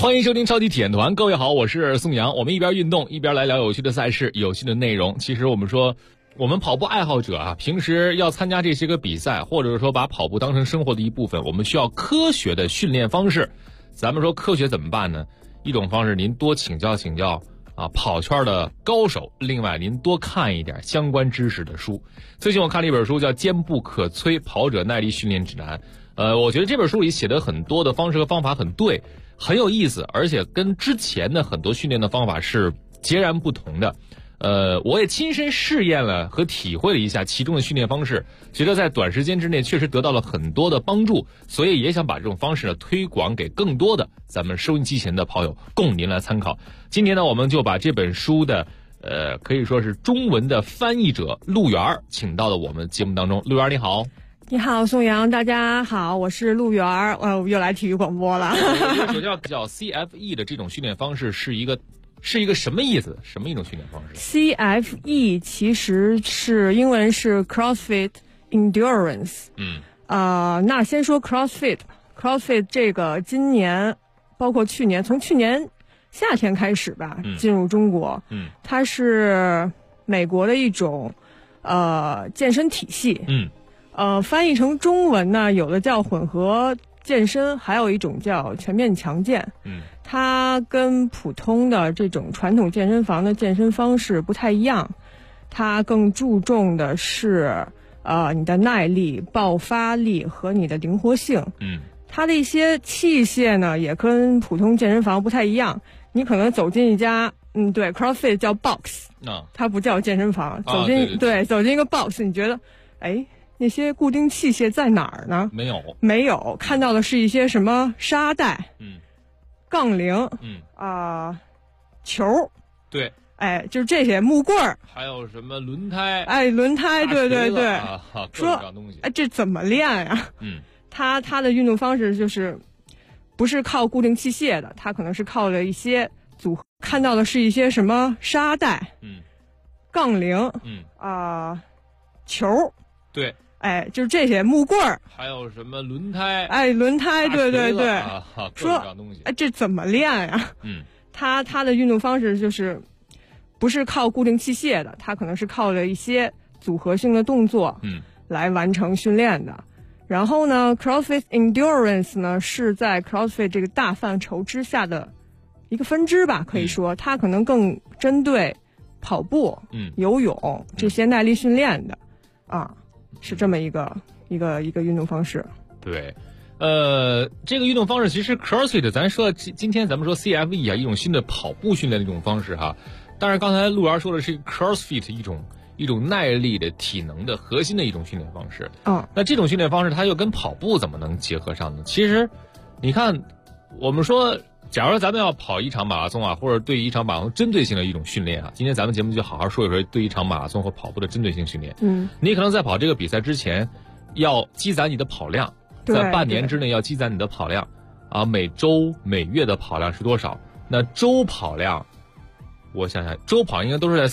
欢迎收听超级体验团，各位好，我是宋阳。我们一边运动一边来聊有趣的赛事、有趣的内容。其实我们说，我们跑步爱好者啊，平时要参加这些个比赛，或者说把跑步当成生活的一部分，我们需要科学的训练方式。咱们说科学怎么办呢？一种方式，您多请教请教啊跑圈的高手，另外您多看一点相关知识的书。最近我看了一本书叫《坚不可摧跑者耐力训练指南》，我觉得这本书里写的很多的方式和方法很对，很有意思，而且跟之前的很多训练的方法是截然不同的。我也亲身试验了和体会了一下其中的训练方式，觉得在短时间之内确实得到了很多的帮助，所以也想把这种方式呢推广给更多的咱们收音机前的跑友，供您来参考。今天呢，我们就把这本书的可以说是中文的翻译者陆源请到了我们节目当中。陆源你好。 你好，宋阳，大家好，我是陆源。我又来体育广播了。 首先叫 CFE 的这种训练方式是一个什么意思？什么一种训练方式 ？CFE 其实是英文是 CrossFit Endurance。那先说 CrossFit 这个今年包括去年，从去年夏天开始吧，进入中国。它是美国的一种健身体系。翻译成中文呢，有的叫混合健身，还有一种叫全面强健。它跟普通的这种传统健身房的健身方式不太一样，它更注重的是你的耐力、爆发力和你的灵活性。它的一些器械呢，也跟普通健身房不太一样。你可能走进一家对 CrossFit 叫 box，它不叫健身房。走进一个 box， 你觉得那些固定器械在哪儿呢？没有，看到的是一些什么沙袋、杠铃、球， 对， 就是这些木棍儿， 还有什么轮胎？ 轮胎，对， 说这怎么练呀？他的运动方式就是不是靠固定器械的，他可能是靠了一些组合，看到的是一些什么沙袋、杠铃、球， 对。 就是这些木棍儿， 还有什么轮胎？ 轮胎，对，说这怎么练呀？他的运动方式就是不是靠固定器械的，他可能是靠了一些组合性的动作，来完成训练的。然后呢 ，CrossFit Endurance 呢是在 CrossFit 这个大范畴之下的一个分支吧，可以说，它可能更针对跑步、游泳这些耐力训练的是这么一个运动方式。 对，这个运动方式其实 CrossFit 咱说今天咱们说 CFE 一种新的跑步训练的一种方式哈。当然刚才陆源说的是 CrossFit 一种耐力的体能的核心的一种训练方式。那这种训练方式它又跟跑步怎么能结合上呢？其实你看，我们说假如咱们要跑一场马拉松啊，或者对于一场马拉松针对性的一种训练啊，今天咱们节目就好好说一说对一场马拉松和跑步的针对性训练。你可能在跑这个比赛之前要积攒你的跑量，在半年之内要积攒你的跑量每周每月的跑量是多少？那周跑量，我想想，周跑应该都是在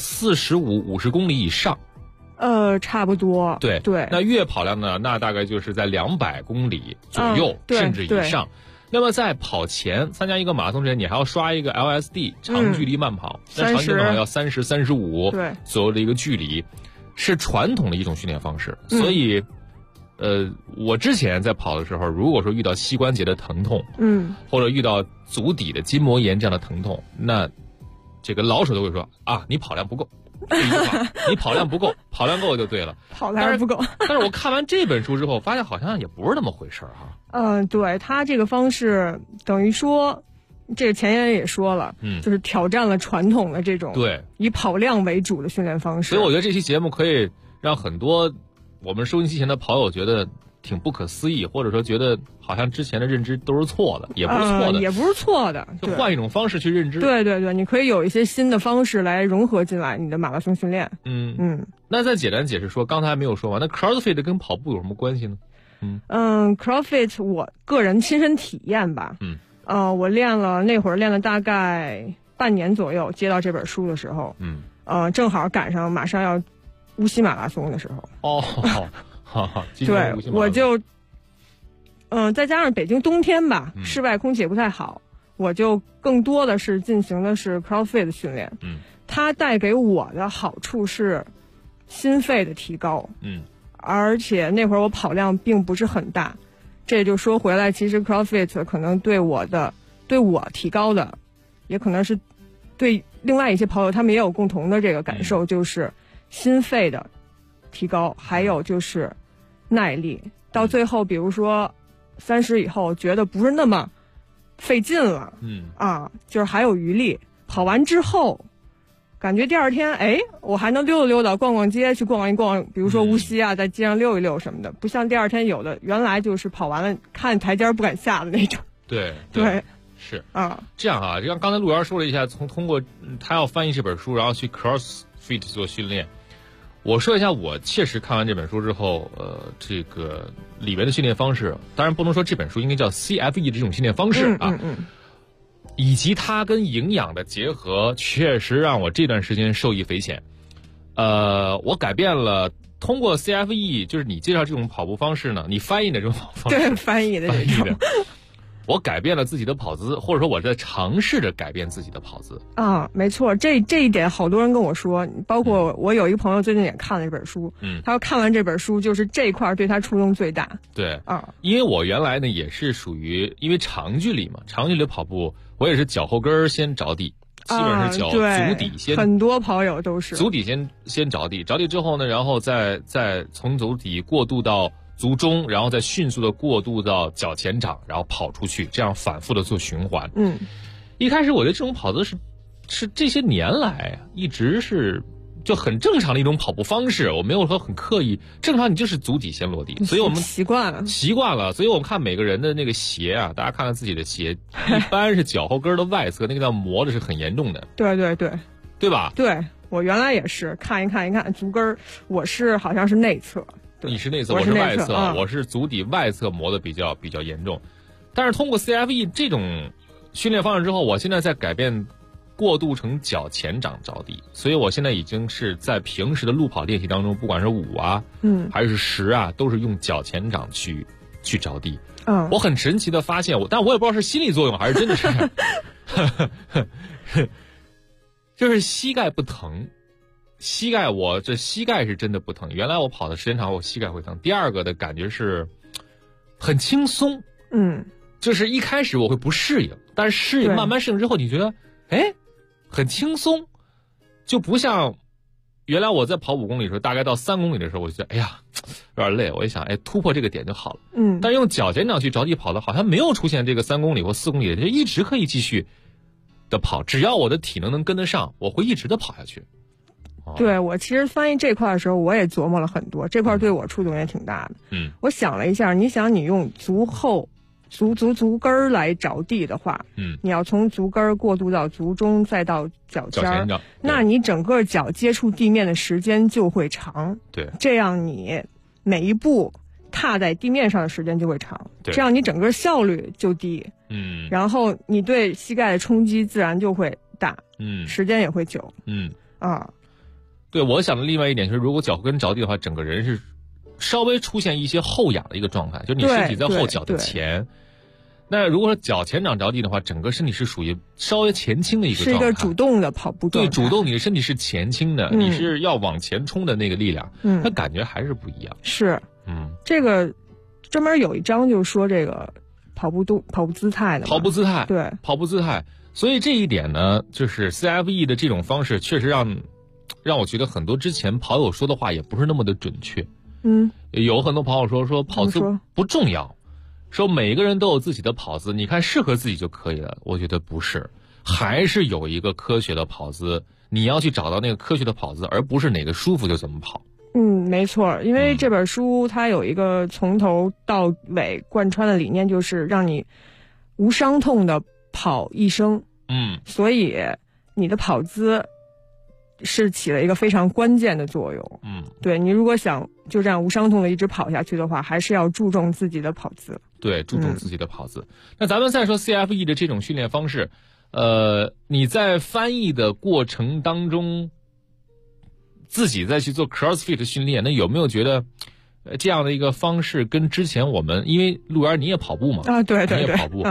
45-50公里以上。 差不多。对。 那月跑量呢？那大概就是在200公里左右，甚至以上。那么在跑前参加一个马拉松之前，你还要刷一个 LSD 长距离慢跑，那长距离慢跑要30、35左右的一个距离，是传统的一种训练方式。所以，我之前在跑的时候，如果说遇到膝关节的疼痛，或者遇到足底的筋膜炎这样的疼痛，那这个老手都会说你跑量不够。你跑量不够，跑量够就对了。 跑量不够。 但是我看完这本书之后，发现好像也不是那么回事哈。 对，他这个方式等于说，这个前言也说了，就是挑战了传统的这种以跑量为主的训练方式。 所以我觉得这期节目可以让很多我们收音机前的跑友觉得挺不可思议，或者说觉得好像之前的认知都是错的，也不是错的， 也不是错的， 就换一种方式去认知。 对，你可以有一些新的方式来融合进来你的马拉松训练。 那再简单解释说，刚才还没有说完，那 CrossFit 跟跑步有什么关系呢 ？CrossFit 我个人亲身体验吧。我那会儿练了大概半年左右，接到这本书的时候，正好赶上马上要无锡马拉松的时候。对，我就再加上北京冬天吧，室外空气也不太好， 我就更多的是进行的是 CrossFit 训练。它带给我的好处是心肺的提高。而且那会儿我跑量并不是很大，这就说回来，其实 CrossFit 可能对我提高的，也可能是对另外一些朋友他们也有共同的这个感受，就是心肺的提高，还有就是耐力。到最后比如说30以后觉得不是那么费劲了，就是还有余力，跑完之后感觉第二天我还能溜达溜达，逛逛街，去逛一逛，比如说无锡啊，在街上溜一溜什么的，不像第二天有的原来就是跑完了看台阶不敢下的那种。 对，是这样啊，就像刚才陆源说了一下，通过他要翻译这本书，然后去 CrossFit 做训练。我说一下，我确实看完这本书之后，这个里面的训练方式，当然不能说这本书应该叫 CFE 这种训练方式啊。以及它跟营养的结合，确实让我这段时间受益匪浅。我改变了通过 CFE， 就是你介绍这种跑步方式呢，你翻译的这种跑步方式， 对，翻译的这种， 我改变了自己的跑姿，或者说我在尝试着改变自己的跑姿。 没错，这一点好多人跟我说，包括我有一个朋友最近也看了这本书，他说看完这本书就是这一块对他触动最大。对因为我原来呢也是属于因为长距离嘛，长距离跑步我也是脚后跟先着地，基本上是脚足底先， 很多跑友都是足底先着地，着地之后呢，然后再从足底过渡到足中，然后再迅速的过渡到脚前掌，然后跑出去，这样反复的做循环。一开始我觉得这种跑姿是这些年来一直是就很正常的一种跑步方式，我没有说很刻意，正常你就是足底先落地，所以我们习惯了， 所以我们看每个人的那个鞋啊，大家看看自己的鞋，一般是脚后跟的外侧那个叫磨的是很严重的。对吧？ 对，我原来也是看一看足跟，我是好像是内侧。 你是内侧，我是外侧，我是足底外侧磨的比较严重。但是通过 CFE 这种训练方式之后，我现在在改变过渡成脚前掌着地，所以我现在已经是在平时的路跑练习当中，不管是5啊，还是10啊，都是用脚前掌去着地。我很神奇的发现，但我也不知道是心理作用还是真的是，就是膝盖不疼。我这膝盖是真的不疼，原来我跑的时间长我膝盖会疼。第二个的感觉是很轻松，就是一开始我会不适应，但是慢慢适应之后你觉得很轻松，就不像原来我在跑5公里的时候，大概到3公里的时候我就觉得有点累，我一想突破这个点就好了。但用脚前掌去着地跑的好像没有出现这个3公里或4公里的，就一直可以继续的跑，只要我的体能能跟得上，我会一直的跑下去。 对，我其实翻译这块的时候我也琢磨了很多，这块对我触动也挺大的。我想了一下，你用足跟来着地的话，你要从足跟过渡到足中再到脚尖儿，那你整个脚接触地面的时间就会长。 对， 这样你每一步踏在地面上的时间就会长，这样你整个效率就低。然后你对膝盖的冲击自然就会大，时间也会久。 对，我想的另外一点就是，如果脚跟着地的话，整个人是稍微出现一些后仰的一个状态，就是你身体在后脚的前。那如果说脚前掌着地的话，整个身体是属于稍微前倾的一个状态， 是一个主动的跑步状态。 对，主动，你的身体是前倾的，你是要往前冲的那个力量，它感觉还是不一样。 是，这个专门有一章就说这个跑步姿态的。 跑步姿态， 对， 跑步姿态。所以这一点呢，就是 CFE 的这种方式，确实让我觉得很多之前跑友说的话也不是那么的准确。有很多跑友说跑姿不重要，说每个人都有自己的跑姿，你看适合自己就可以了。我觉得不是，还是有一个科学的跑姿，你要去找到那个科学的跑姿，而不是哪个舒服就怎么跑。 没错，因为这本书它有一个从头到尾贯穿的理念，就是让你无伤痛的跑一生。所以你的跑姿是起了一个非常关键的作用。对，你如果想就这样无伤痛的一直跑下去的话，还是要注重自己的跑姿。 对，注重自己的跑姿。那咱们再说 CFE 的这种训练方式，你在翻译的过程当中，自己再去做 CrossFit 的训练，那有没有觉得这样的一个方式跟之前我们，因为陆源你也跑步嘛？ 对， 你也跑步。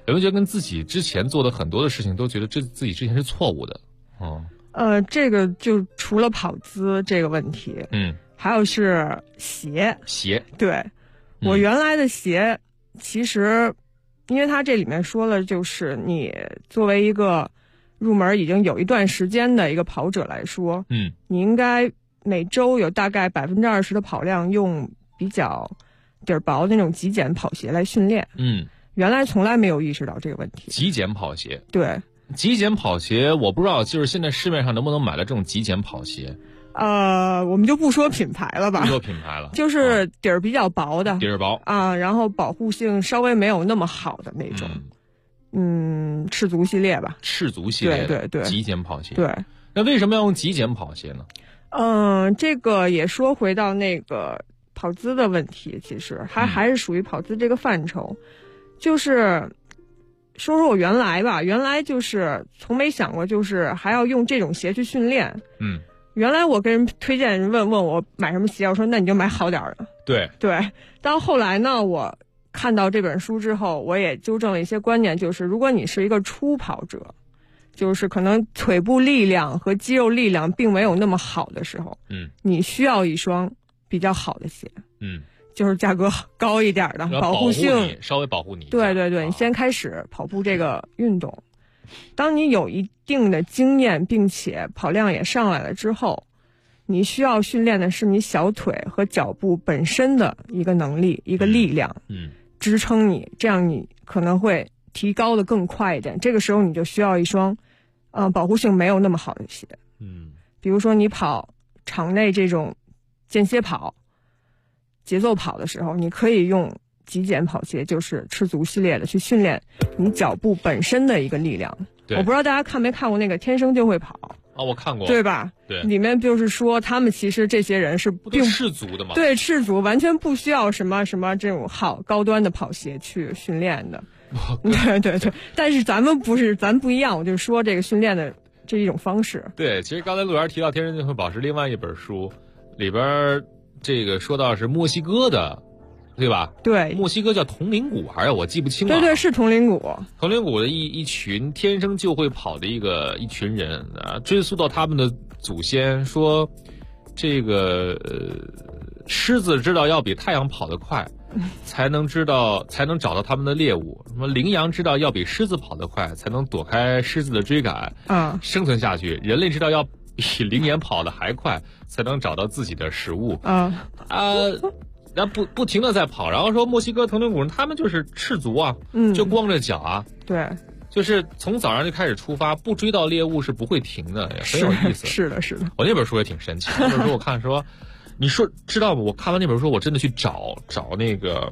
有没有觉得跟自己之前做的很多的事情都觉得自己之前是错误的？ 这个就除了跑姿这个问题，还有是鞋。对，我原来的鞋其实，因为它这里面说了，就是你作为一个入门已经有一段时间的一个跑者来说，你应该每周有大概20%的跑量用比较底儿薄的那种极简跑鞋来训练。原来从来没有意识到这个问题。 极简跑鞋， 对， 极简跑鞋我不知道，就是现在市面上能不能买到这种极简跑鞋？ 我们就不说品牌了吧， 不说品牌了， 就是底儿比较薄的， 底儿薄啊，然后保护性稍微没有那么好的那种，赤足系列吧， 赤足系列， 对， 极简跑鞋， 对。 那为什么要用极简跑鞋呢？ 这个也说回到那个跑姿的问题，其实还是属于跑姿这个范畴，就是说我原来就是从没想过，就是还要用这种鞋去训练。原来我跟人推荐人问我买什么鞋，我说那你就买好点的。对，到后来呢，我看到这本书之后，我也纠正了一些观念，就是如果你是一个初跑者，就是可能腿部力量和肌肉力量并没有那么好的时候，你需要一双比较好的鞋，就是价格高一点的，保护性稍微保护你。 对，你先开始跑步这个运动，当你有一定的经验，并且跑量也上来了之后，你需要训练的是你小腿和脚部本身的一个能力，一个力量，支撑你，这样你可能会提高的更快一点。这个时候你就需要一双保护性没有那么好的鞋。比如说你跑场内这种间歇跑、节奏跑的时候，你可以用极简跑鞋，就是赤足系列的，去训练你脚部本身的一个力量。我不知道大家看没看过那个《天生就会跑》 我看过， 对吧？ 对， 里面就是说他们其实这些人是并赤足的嘛， 对，赤足完全不需要什么这种好高端的跑鞋去训练的。对，但是咱不一样，我就说这个训练的这一种方式。对， 其实刚才陆源提到《天生就会跑》是另外一本书，里边这个说到是墨西哥的，对吧？对，墨西哥叫铜铃谷还是我记不清了。对，是铜铃谷。铜铃谷的一群天生就会跑的一群人啊，追溯到他们的祖先，说这个狮子知道要比太阳跑得快，才能找到他们的猎物。什么羚羊知道要比狮子跑得快，才能躲开狮子的追赶，生存下去。人类知道要比羚羊跑得还快，才能找到自己的食物。然后不停的在跑，然后说墨西哥铜铃谷人他们就是赤足啊，就光着脚啊，对，就是从早上就开始出发，不追到猎物是不会停的，也很有意思。是的。我那本书也挺神奇，那本书我看说，你说知道吗？我看完那本书，我真的去找那个，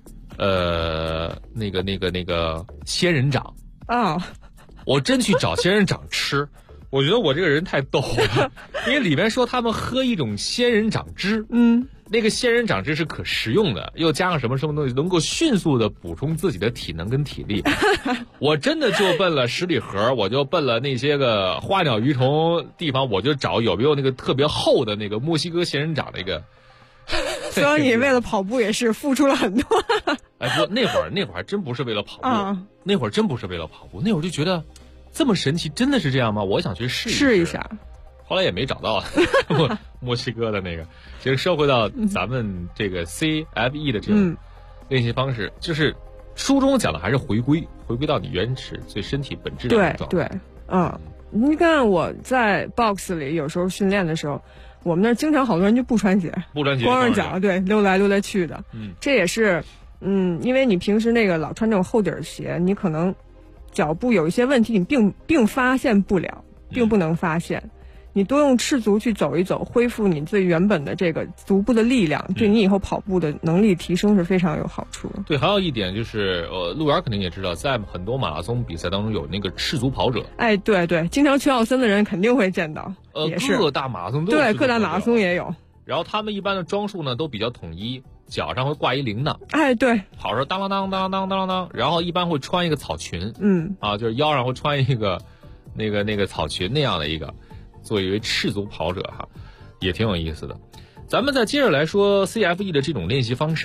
那个仙人掌我真去找仙人掌吃。我觉得我这个人太逗了，因为里面说他们喝一种仙人掌汁，那个仙人掌汁是可食用的，又加上什么东西能够迅速的补充自己的体能跟体力。我真的就奔了十里河，我就奔了那些个花鸟鱼虫地方，我就找有没有那个特别厚的那个墨西哥仙人掌那个。所以你为了跑步也是付出了很多。不，那会儿还真不是为了跑步，那会儿真不是为了跑步，那会儿就觉得这么神奇，真的是这样吗？我想去试一下。后来也没找到墨西哥的那个。其实说回到咱们这个 CFE 的这种练习方式，就是书中讲的还是回归到你原始最身体本质的状态。对，你看我在 box 里有时候训练的时候，我们那儿经常好多人就不穿鞋，光着脚，对，溜来去的。这也是因为你平时那个老穿这种厚底儿鞋，你可能脚部有一些问题，你并发现不了，并不能发现。你多用赤足去走一走，恢复你最原本的这个足部的力量，对你以后跑步的能力提升是非常有好处的。对，还有一点就是，陆源肯定也知道，在很多马拉松比赛当中有那个赤足跑者。对，经常去奥森的人肯定会见到，也是各大马拉松都有，对，各大马拉松也有。然后他们一般的装束呢都比较统一，脚上会挂一铃铛，对，跑着当啷当当当当当，然后一般会穿一个草裙，就是腰上会穿一个那个草裙那样的一个。作为一位赤足跑者也挺有意思的。咱们再接着来说 CFE 的这种练习方式，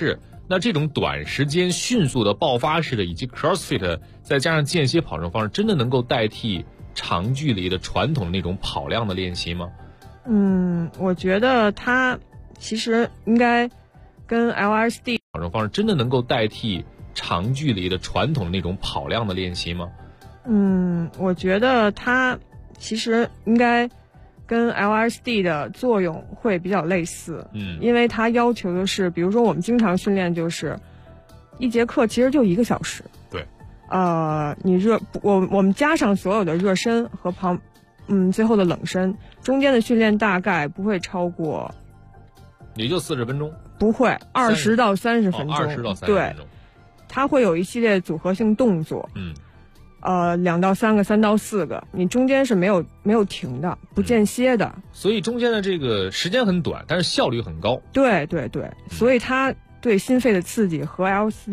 那这种短时间迅速的爆发式的以及 CrossFit 再加上间歇跑这种方式，真的能够代替长距离的传统那种跑量的练习吗？ 我觉得它其实应该跟 LSD 这种方式真的能够代替长距离的传统那种跑量的练习吗？ 我觉得它其实应该跟 LSD 的作用会比较类似。因为它要求的是，比如说我们经常训练就是一节课其实就1个小时。 对。 我们加上所有的热身和最后的冷身，中间的训练大概不会超过， 也就40分钟。 不会，20到30分钟。 20到30分钟。 对，它会有一系列组合性动作。2到3个，3到4个，你中间是没有停的，不间歇的。 所以中间的这个时间很短，但是效率很高。 对对对，所以它对心肺的刺激和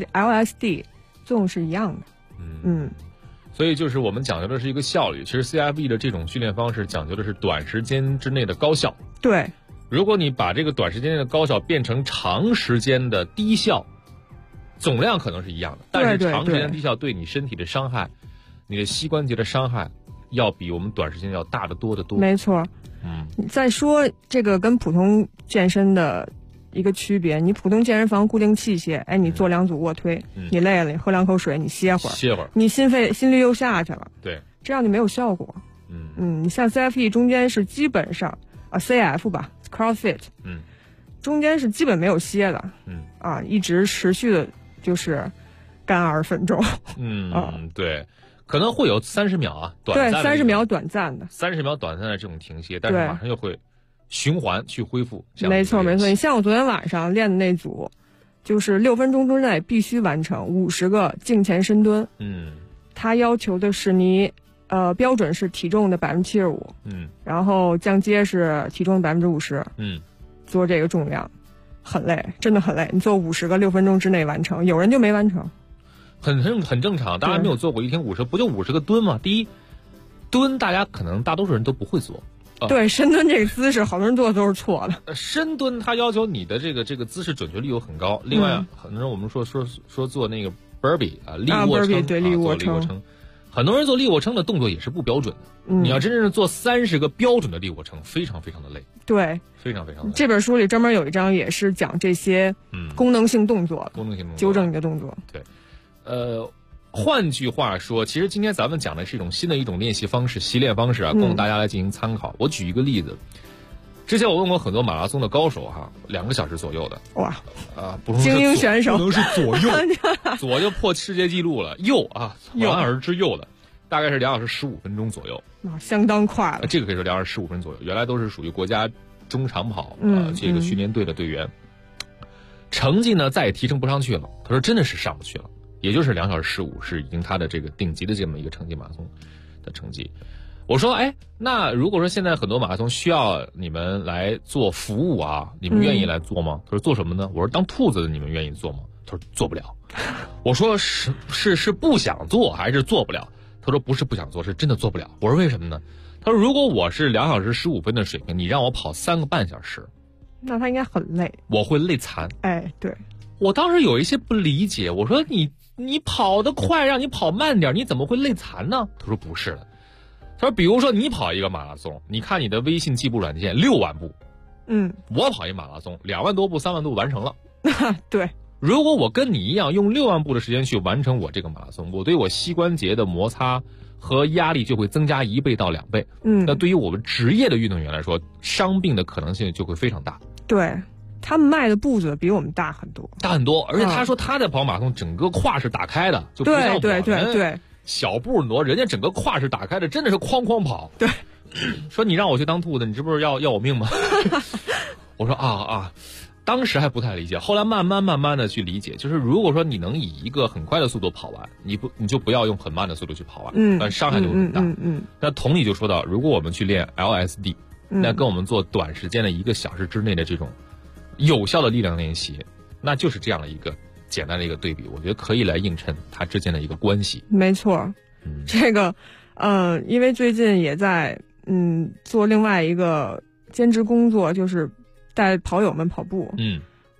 LSD 作用是一样的。 所以就是我们讲究的是一个效率，其实 CFE 的这种训练方式讲究的是短时间之内的高效。 对， 如果你把这个短时间内的高效变成长时间的低效，总量可能是一样的，但是长时间的低效对你身体的伤害，你的膝关节的伤害要比我们短时间要大得多得多。 没错。再说这个跟普通健身的一个区别，你普通健身房固定器械，你做2组卧推，你累了，你喝2口水，你歇会儿，你心率又下去了， 对， 这样就没有效果。你像 CFE 中间是基本上CF 吧 CrossFit，中间是基本没有歇的，一直持续的就是干20分钟。 对，可能会有30秒啊， 对，30秒短暂的 ，30秒短暂的这种停歇，但是马上又会循环去恢复。 没错没错，你像我昨天晚上练的那组，就是6分钟之内必须完成50个颈前深蹲。它要求的是你标准是体重的75%，然后降阶是体重的50%。做这个重量很累，真的很累。你做50个6分钟之内完成，有人就没完成。 很正常，大家没有做过一天50，不就50个蹲吗？第一，蹲大家可能大多数人都不会做。 对，深蹲这个姿势，好多人做的都是错的。 深蹲它要求你的这个姿势准确率又很高。另外，很多人我们说做那个 burpee 立卧撑， 对，立卧撑， 很多人做立卧撑的动作也是不标准的。你要真正是做30个标准的立卧撑，非常非常的累。 对， 非常非常的累。 这本书里专门有一章也是讲这些功能性动作，纠正你的动作。 对，换句话说，其实今天咱们讲的是一种新的一种练习方式、习练方式啊，供大家来进行参考。我举一个例子，之前我问过很多马拉松的高手2个小时左右的， 哇， 不能精英选手， 不能是左右，左就破世界纪录了，右2小时之右的，大概是2小时15分钟左右， 相当快了。 这个可以说2小时15分钟左右，原来都是属于国家中长跑这个训练队的队员，成绩呢再也提升不上去了。他说真的是上不去了。也就是2小时15是已经他的这个顶级的这么一个成绩，马拉松的成绩。我说，那如果说现在很多马拉松需要你们来做服务你们愿意来做吗？他说做什么呢？我说当兔子的你们愿意做吗？他说做不了。我说是不想做还是做不了？他说不是不想做，是真的做不了。我说为什么呢？他说如果我是2小时15分的水平，你让我跑3个半小时， 那他应该很累， 我会累残。 对。 我当时有一些不理解，我说你跑得快，让你跑慢点，你怎么会累残呢？他说不是的，他说比如说你跑一个马拉松，你看你的微信计步软件6万步，我跑一马拉松2万多步3万多步完成了。 对， 如果我跟你一样用6万步的时间去完成我这个马拉松，我对我膝关节的摩擦和压力就会增加1倍到2倍。那对于我们职业的运动员来说，伤病的可能性就会非常大。 对，他们迈的步子比我们大很多，而且他说他在跑马拉松整个胯是打开的，就不像我们小步挪，人家整个胯是打开的，真的是哐哐跑。 对， 说你让我去当兔子，你这不是要我命吗？我说当时还不太理解，后来慢慢的去理解，就是如果说你能以一个很快的速度跑完，你就不要用很慢的速度去跑完，但伤害就会很大。那同理就说到，如果我们去练 LSD，那跟我们做短时间的1个小时之内的这种有效的力量练习，那就是这样的一个简单的一个对比，我觉得可以来映衬它之间的一个关系。 没错，这个因为最近也在做另外一个兼职工作，就是带跑友们跑步。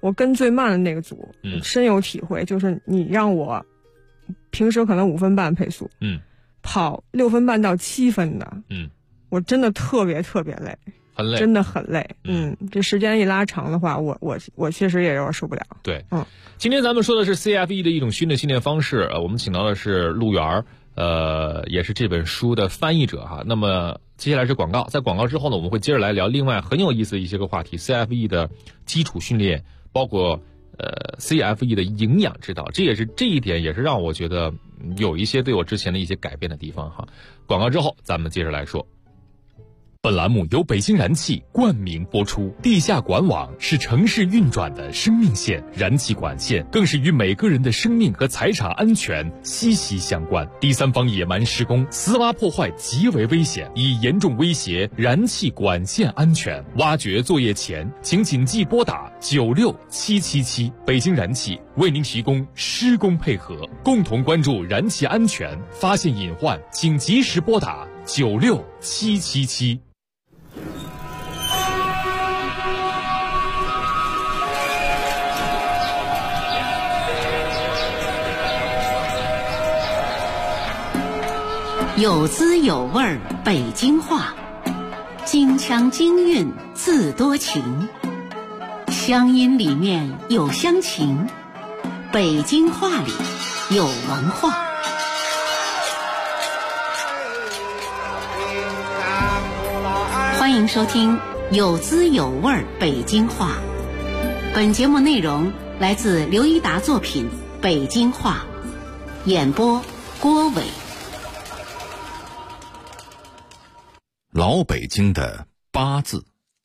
我跟最慢的那个组，深有体会，就是你让我平时可能5分半配速，跑6分半到7分的，我真的特别特别累， 很累， 真的很累。这时间一拉长的话，我确实也有点受不了。 对，今天咱们说的是 CFE 的一种新的训练方式，我们请到的是陆源，也是这本书的翻译者哈。那么接下来是广告，在广告之后呢，我们会接着来聊另外很有意思的一些个话题 ，CFE 的基础训练，包括CFE 的营养指导，这一点也是让我觉得有一些对我之前的一些改变的地方哈。广告之后咱们接着来说。本栏目由北京燃气冠名播出。地下管网是城市运转的生命线，燃气管线更是与每个人的生命和财产安全息息相关。第三方野蛮施工、私挖破坏极为危险，已严重威胁燃气管线安全。挖掘作业前，请谨记拨打96777。北京燃气为您提供施工配合，共同关注燃气安全，发现隐患请及时拨打96777。 有滋有味儿北京话，京腔京韵自多情，乡音里面有乡情，北京话里有文化。欢迎收听有滋有味儿北京话。本节目内容来自刘一达作品《北京话》，演播郭伟。 老北京的八字。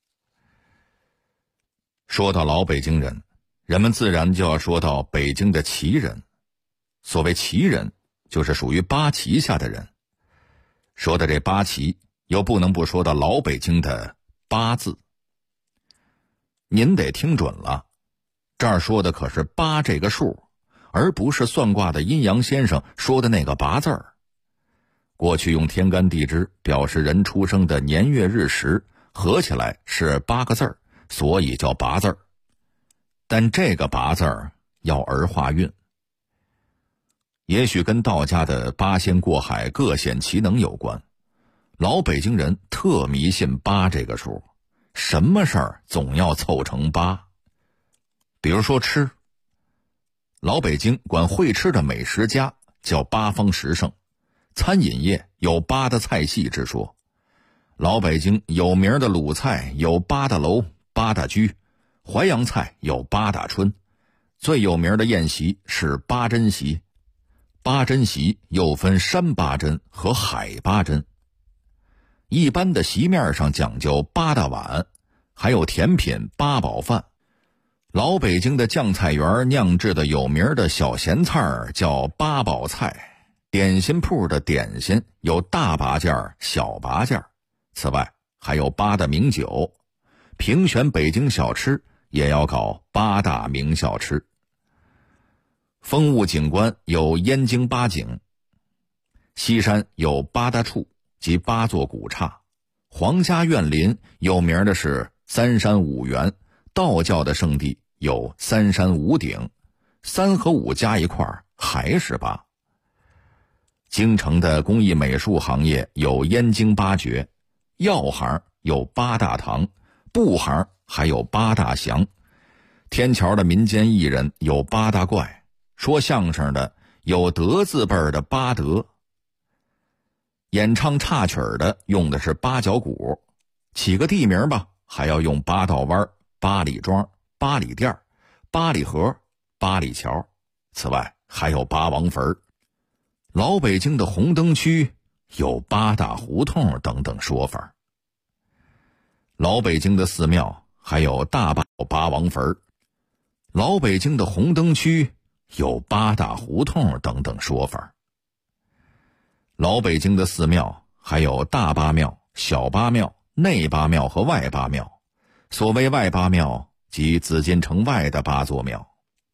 说到老北京人，人们自然就要说到北京的旗人。所谓旗人，就是属于八旗下的人。说的这八旗，又不能不说到老北京的八字。您得听准了，这儿说的可是八这个数，而不是算卦的阴阳先生说的那个八字儿。过去用天干地支表示人出生的年月日时，合起来是8个字儿，所以叫八字儿。但这个八字儿要儿化韵，也许跟道家的八仙过海各显其能有关。老北京人特迷信8这个数，什么事儿总要凑成8。比如说吃，老北京管会吃的美食家叫八方十胜，餐饮业有8的菜系之说。老北京有名的鲁菜有8大楼、8大居，淮扬菜有8大春，最有名的宴席是8珍席。8珍席又分山8珍和海8珍。一般的席面上讲究8大碗，还有甜品8宝饭。老北京的酱菜园酿制的有名的小咸菜叫8宝菜。点心铺的点心有大八件、小八件。此外还有8大名酒，评选北京小吃也要搞8大名小吃。风物景观有燕京8景，西山有8大处及8座古刹，皇家苑林有名的是3山5园，道教的圣地有3山5顶，3和5加一块还是8。京城的工艺美术行业有燕京8绝，药行有8大堂，布行还有8大祥。天桥的民间艺人有8大怪，说相声的有德字辈的8德。演唱插曲的用的是8角鼓，起个地名吧，还要用8道湾、8里庄、8里店、8里河、8里桥。此外还有8王坟。老北京的红灯区有8大胡同等等说法。老北京的寺庙还有大8王坟。老北京的红灯区有8大胡同等等说法。老北京的寺庙还有大八庙、小八庙、内八庙和外八庙。所谓外八庙，即紫禁城外的8座庙。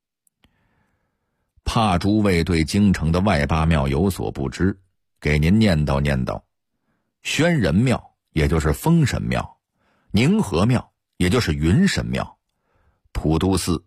怕诸位对京城的外八庙有所不知，给您念叨念叨。宣仁庙也就是封神庙，宁和庙也就是云神庙，普渡寺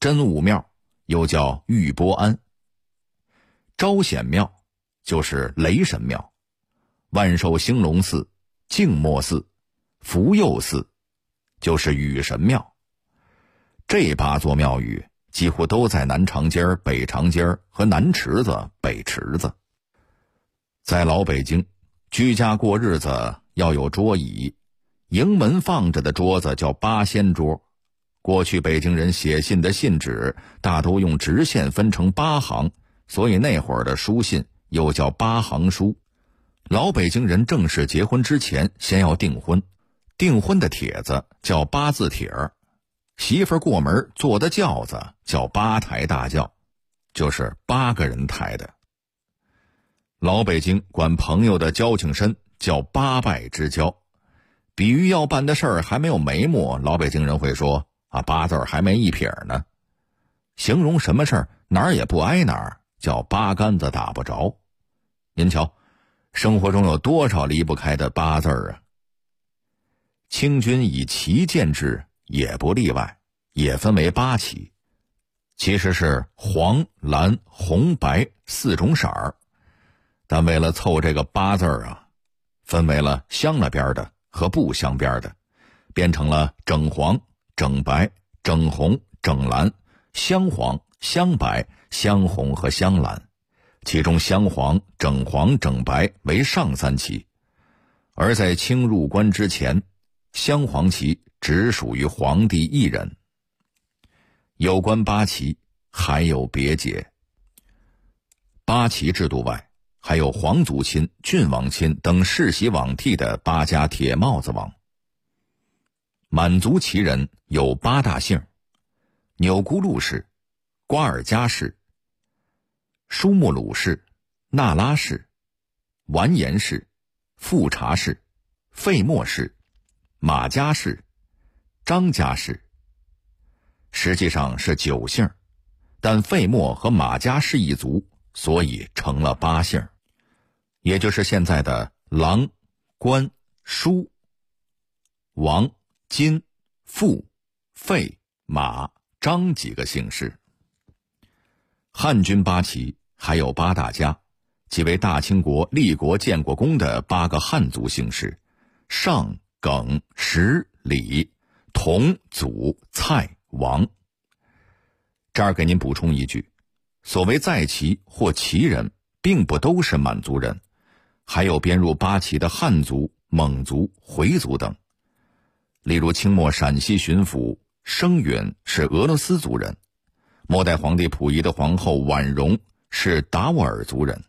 真武庙又叫玉波庵，招显庙就是雷神庙，万寿兴隆寺、静默寺、福佑寺就是雨神庙。这8座庙宇几乎都在南长街、北长街和南池子、北池子。在老北京，居家过日子要有桌椅，迎门放着的桌子叫八仙桌。过去北京人写信的信纸大都用直线分成8行，所以那会儿的书信又叫8行书。老北京人正式结婚之前先要订婚，订婚的帖子叫8字帖儿，媳妇儿过门坐的轿子叫8抬大轿，就是8个人抬的。老北京管朋友的交情深叫8拜之交，比喻要办的事儿还没有眉目，老北京人会说8字还没一撇呢。形容什么事儿哪儿也不挨哪儿，叫8竿子打不着。您瞧，生活中有多少离不开的8字啊？清军以旗建制也不例外，也分为8旗，其实是黄、蓝、红、白4种色儿，但为了凑这个8字分为了镶了边的和不镶边的，变成了整黄、整白、整红、整蓝、镶黄、镶白、镶红和镶蓝，其中镶黄、整黄、整白为上3旗，而在清入关之前，镶黄旗只属于皇帝一人。有关8旗还有别解。8旗制度外，还有皇族亲、郡王亲等世袭罔替的8家铁帽子王。满族旗人有8大姓：钮钴禄氏、瓜尔佳氏、舒木鲁氏、那拉氏、完颜氏、富察氏、费默氏、马家氏、张家氏。实际上是9姓，但费默和马家氏一族，所以成了8姓，也就是现在的郎、关、舒、王、金、富、费、马、张几个姓氏。汉军8旗还有8大家，即为大清国立国建国功的8个汉族姓氏：尚、耿、石、李、佟、祖、蔡、王。这儿给您补充一句，所谓在旗或旗人并不都是满族人，还有编入8旗的汉族、蒙族、回族等。例如清末陕西巡抚生允是俄罗斯族人，末代皇帝溥仪的皇后婉容是达斡尔族人。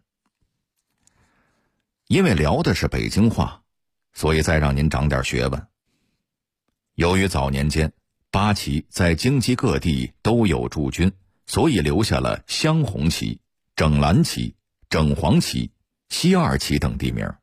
因为聊的是北京话，所以再让您长点学问。由于早年间8旗在京畿各地都有驻军，所以留下了镶红旗、整蓝旗、整黄旗、西二旗等地名。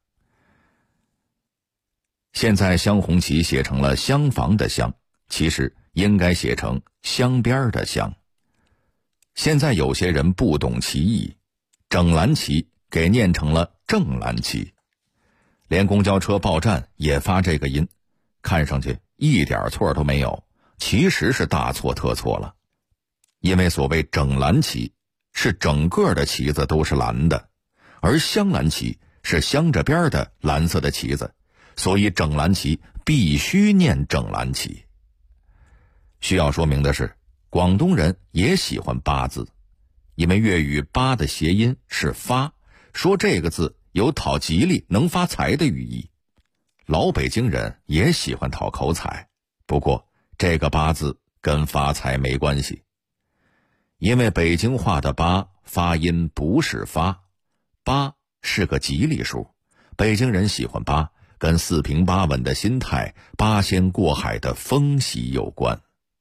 现在镶红旗写成了厢房的厢，其实应该写成镶边的镶。现在有些人不懂其意，整蓝旗给念成了正蓝旗，连公交车报站也发这个音，看上去一点错都没有，其实是大错特错了。因为所谓整蓝旗是整个的旗子都是蓝的，而镶蓝旗是镶着边的蓝色的旗子，所以整蓝旗必须念整蓝旗。需要说明的是，广东人也喜欢8字，因为粤语8的谐音是发，说这个字有讨吉利能发财的寓意。老北京人也喜欢讨口彩，不过这个8字跟发财没关系，因为北京话的8发音不是发，8是个吉利数，北京人喜欢8，跟四平八稳的心态、8仙过海的风喜有关。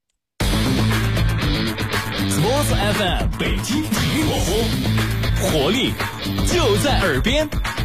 Sports FM 北京体育广播，活力就在耳边。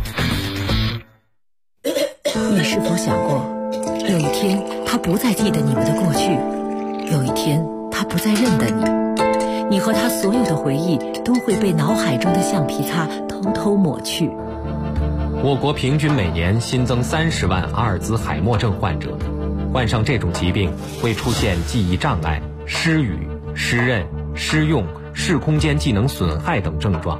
你是否想过，有一天他不再记得你们的过去，有一天他不再认得你，你和他所有的回忆都会被脑海中的橡皮擦偷偷抹去。 我国平均每年新增30万阿尔兹海默症患者，患上这种疾病会出现记忆障碍、失语、失认、 失用、视空间技能损害等症状。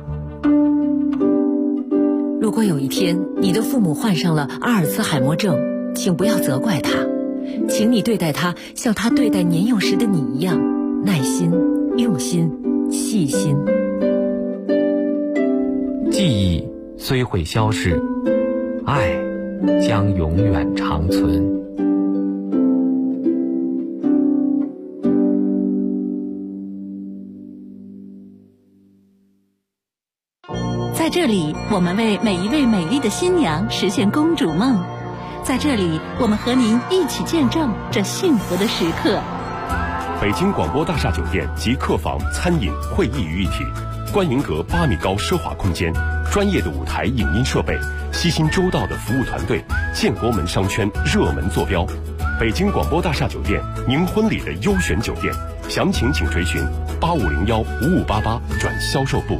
如果有一天你的父母患上了阿尔茨海默症，请不要责怪他，请你对待他像他对待年幼时的你一样，耐心、用心、细心。 记忆虽会消逝，爱将永远长存。 在这里，我们为每一位美丽的新娘实现公主梦。在这里，我们和您一起见证这幸福的时刻。 北京广播大厦酒店集客房、餐饮、会议于一体，观迎阁8米高奢华空间，专业的舞台影音设备，悉心周到的服务团队，建国门商圈热门坐标。北京广播大厦酒店，您婚礼的优选酒店，详情请垂询85015588转销售部。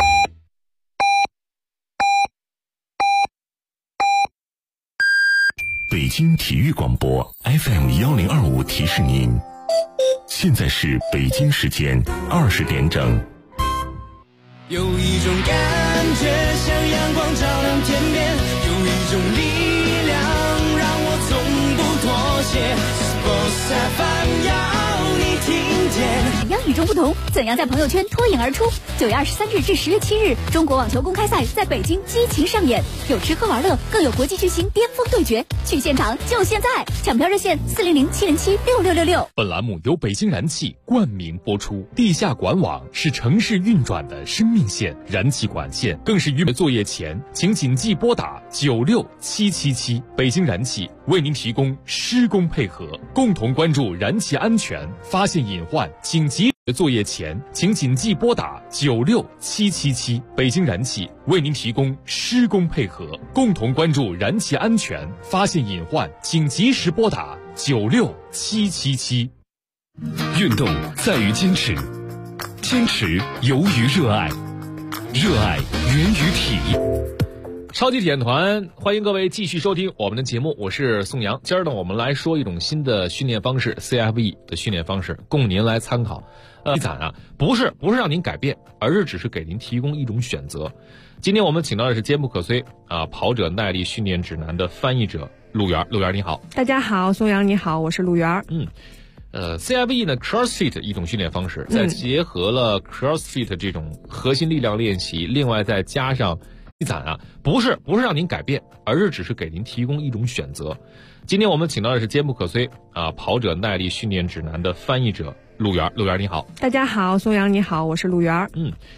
北京体育广播 FM1025提示您，现在是北京时间20点整。 有一种感觉像阳光照亮天边，有一种力量让我从不妥协。Sports FM 要你听见。 怎样与众不同？怎样在朋友圈脱颖而出？9月23日至10月7日，中国网球公开赛在北京激情上演，有吃喝玩乐，更有国际巨星巅峰对决。去现场就现在！抢票热线400-707-6666。 本栏目由北京燃气冠名播出。地下管网是城市运转的生命线，燃气管线更是于作业前，请谨记拨打96777。北京燃气为您提供施工配合，共同关注燃气安全，发现隐患紧急作业前，请谨记拨打96777。北京燃气为您提供施工配合，共同关注燃气安全，发现隐患请及时拨打96777。 运动在于坚持，坚持由于热爱，热爱源于体。 超级体验团，欢迎各位继续收听我们的节目，我是宋阳。今儿呢，我们来说一种新的训练方式 CFE 的训练方式，供您来参考。积攒啊，不是让您改变，而是只是给您提供一种选择。今天我们请到的是坚不可摧啊跑者耐力训练指南的翻译者陆源。陆源你好。 大家好，宋阳你好，我是陆源。 CFE 呢 CrossFit 一种训练方式，再结合了 CrossFit 这种核心力量练习，另外再加上积攒啊，不是让您改变，而是只是给您提供一种选择。今天我们请到的是坚不可摧啊跑者耐力训练指南的翻译者陆源。陆源你好。 大家好，宋阳你好，我是陆源。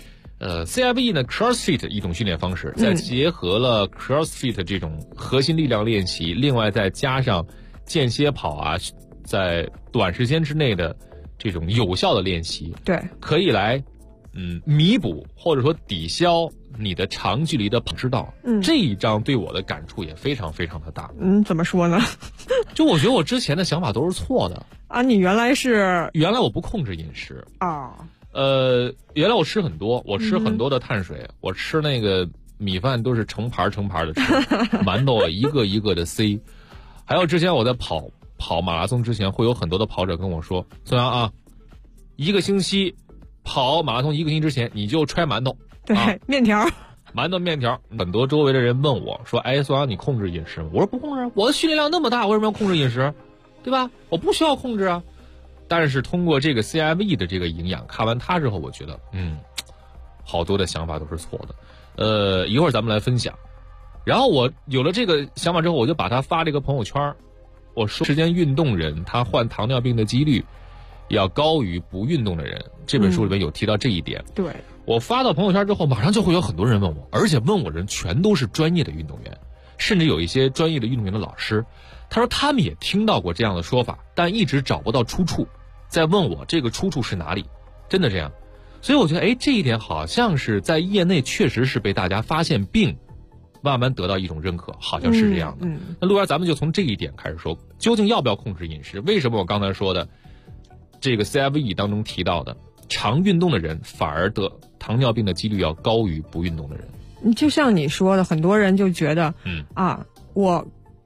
CFE 呢 CrossFit 一种训练方式，再结合了 CrossFit 这种核心力量练习，另外再加上间歇跑啊，在短时间之内的这种有效的练习， 对， 可以来弥补或者说抵消你的长距离的跑之道。这一章对我的感触也非常非常的大。 怎么说呢？ 就我觉得我之前的想法都是错的啊！你原来我不控制饮食啊。 原来我吃很多，我吃很多的碳水，我吃那个米饭都是成盘的吃，馒头一个一个的塞。还有之前我在跑马拉松之前，会有很多的跑者跟我说：“宋阳啊，一个星期跑马拉松1个星期之前，你就揣馒头， 对，面条， 馒头面条。”很多周围的人问我说：“哎，宋阳，你控制饮食吗？”我说不控制，我的训练量那么大，为什么要控制饮食？对吧？我不需要控制啊。但是通过这个 CFE 的这个营养，看完它之后，我觉得好多的想法都是错的。一会儿咱们来分享。然后我有了这个想法之后，我就把它发这个朋友圈。我说，时间运动人他患糖尿病的几率要高于不运动的人。这本书里面有提到这一点。 对， 我发到朋友圈之后，马上就会有很多人问我，而且问我的人全都是专业的运动员，甚至有一些专业的运动员的老师。他说他们也听到过这样的说法，但一直找不到出处，在问我这个出处是哪里。真的这样。所以我觉得这一点好像是在业内确实是被大家发现并慢慢得到一种认可，好像是这样的。那陆源，咱们就从这一点开始说，究竟要不要控制饮食？为什么我刚才说的这个 CFE 当中提到的常运动的人反而得糖尿病的几率要高于不运动的人？ 就像你说的，很多人就觉得我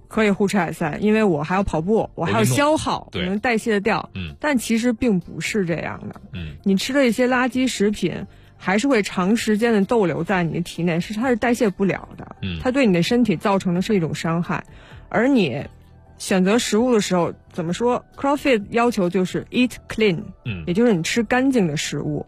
可以胡吃海塞，因为我还要跑步，我还要消耗，我能代谢得掉。但其实并不是这样的。你吃的一些垃圾食品，还是会长时间的逗留在你的体内，它是代谢不了的。它对你的身体造成的是一种伤害。而你选择食物的时候，怎么说 ？CrossFit 要求就是 eat clean，也就是你吃干净的食物。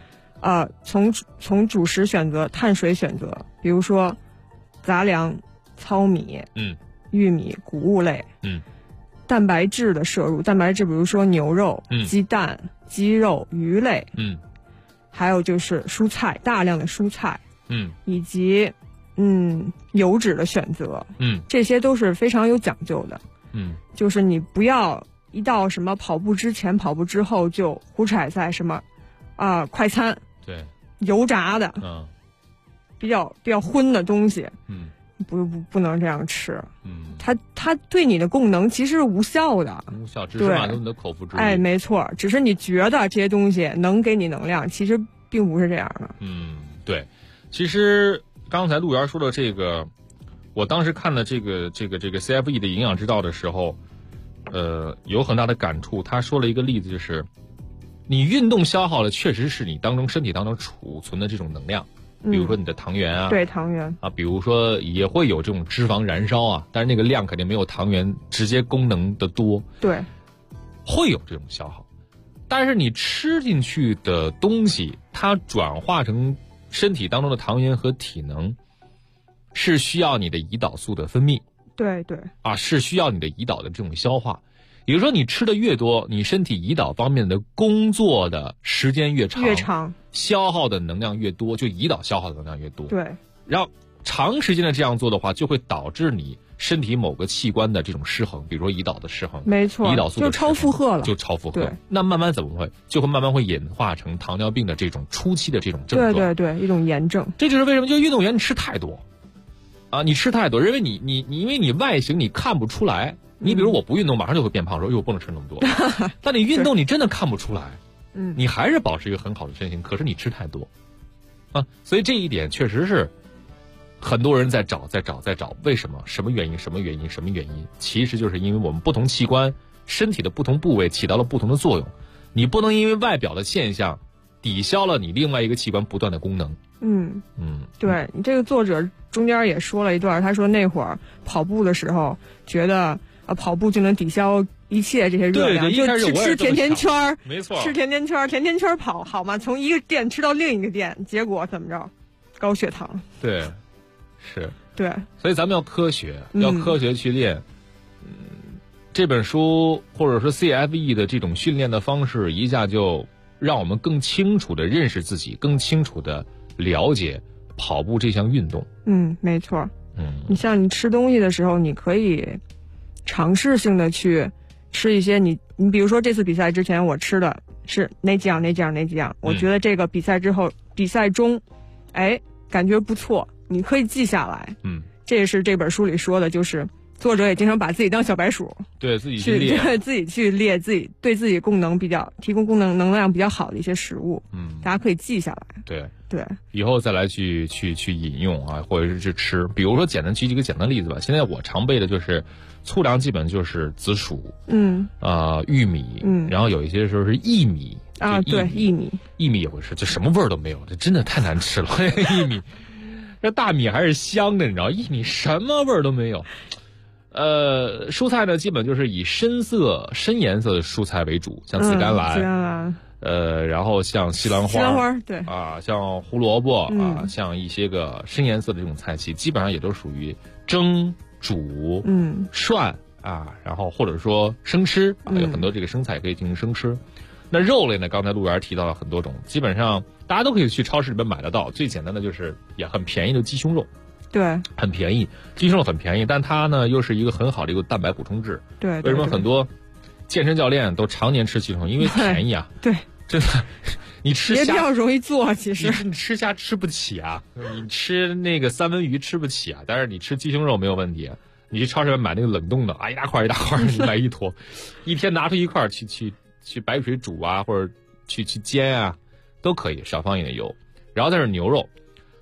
从主食选择，碳水选择，比如说杂粮、糙米、玉米、谷物类。蛋白质的摄入，蛋白质比如说牛肉、鸡蛋、鸡肉、鱼类。还有就是蔬菜，大量的蔬菜。以及油脂的选择。这些都是非常有讲究的。就是你不要一到什么跑步之前、跑步之后就胡吃海塞，什么快餐， 对， 油炸的，比较荤的东西，不能这样吃。它对你的功能其实是无效的， 无效，只是满足你的口腹之欲。 哎，没错，只是你觉得这些东西能给你能量，其实并不是这样的。 对，其实刚才陆源说的这个，我当时看的这个 CFE 的营养之道的时候，有很大的感触。他说了一个例子，就是你运动消耗的确实是你身体当中储存的这种能量，比如说你的糖原啊， 对，糖原啊，比如说也会有这种脂肪燃烧啊，但是那个量肯定没有糖原直接功能的多， 对， 会有这种消耗。但是你吃进去的东西，它转化成身体当中的糖原和体能，是需要你的胰岛素的分泌， 对是需要你的胰岛的这种消化。也就是说，你吃的越多，你身体胰岛方面的工作的时间越长，消耗的能量越多，就胰岛消耗的能量越多。 对， 然后长时间的这样做的话，就会导致你身体某个器官的这种失衡，比如说胰岛的失衡， 没错， 胰岛素就超负荷了， 对，那慢慢就会演化成糖尿病的这种初期的这种症状。 对，一种炎症。 这就是为什么，就运动员你吃太多你吃太多，因为你外形你看不出来。你比如我不运动，马上就会变胖，说我不能吃那么多。但你运动，你真的看不出来，你还是保持一个很好的身形，可是你吃太多，所以这一点确实是很多人在找，为什么？什么原因？其实就是因为我们不同器官、身体的不同部位起到了不同的作用，你不能因为外表的现象抵消了你另外一个器官不断的功能。 对，你这个作者中间也说了一段，他说那会儿跑步的时候觉得跑步就能抵消一切这些热量，就吃甜甜圈， 没错， 吃甜甜圈跑好吗？从一个店吃到另一个店，结果怎么着？高血糖。 对，是， 对， 所以咱们要科学去练。这本书或者说 CFE 的这种训练的方式，一下就让我们更清楚的认识自己，更清楚的了解跑步这项运动。 没错。你像你吃东西的时候，你可以尝试性的去吃一些你比如说这次比赛之前我吃的是哪几样，我觉得这个比赛中感觉不错，你可以记下来。这也是这本书里说的，就是作者也经常把自己当小白鼠， 对自己去列， 对自己提供功能能量比较好的一些食物，大家可以记下来。对， 以后再来去饮用或者是去吃。比如说举几个简单例子吧。现在我常备的就是粗粮，基本就是紫薯，玉米，然后有一些时候是薏米对，薏米也会吃，就什么味儿都没有，这真的太难吃了。薏米，这大米还是香的，你知道，薏米什么味儿都没有。蔬菜呢，基本就是以深颜色的蔬菜为主，像紫甘蓝，然后像西兰花， 对像胡萝卜像一些个深颜色的这种菜系，基本上也都属于蒸、煮、涮然后或者说生吃有很多这个生菜可以进行生吃。那肉类呢，刚才陆源提到了很多种，基本上大家都可以去超市里面买得到。最简单的就是也很便宜的鸡胸肉。 对， 很便宜，鸡胸肉很便宜，但它呢又是一个很好的一个蛋白补充质。 对， 为什么很多健身教练都常年吃鸡胸肉？因为便宜啊。 对， 真的，你吃也比较容易做，其实你吃虾吃不起啊，你吃那个三文鱼吃不起啊，但是你吃鸡胸肉没有问题。你去超市买那个冷冻的一大块，你买一坨，一天拿出一块去白水煮或者去煎都可以，少放一点油。然后再是牛肉。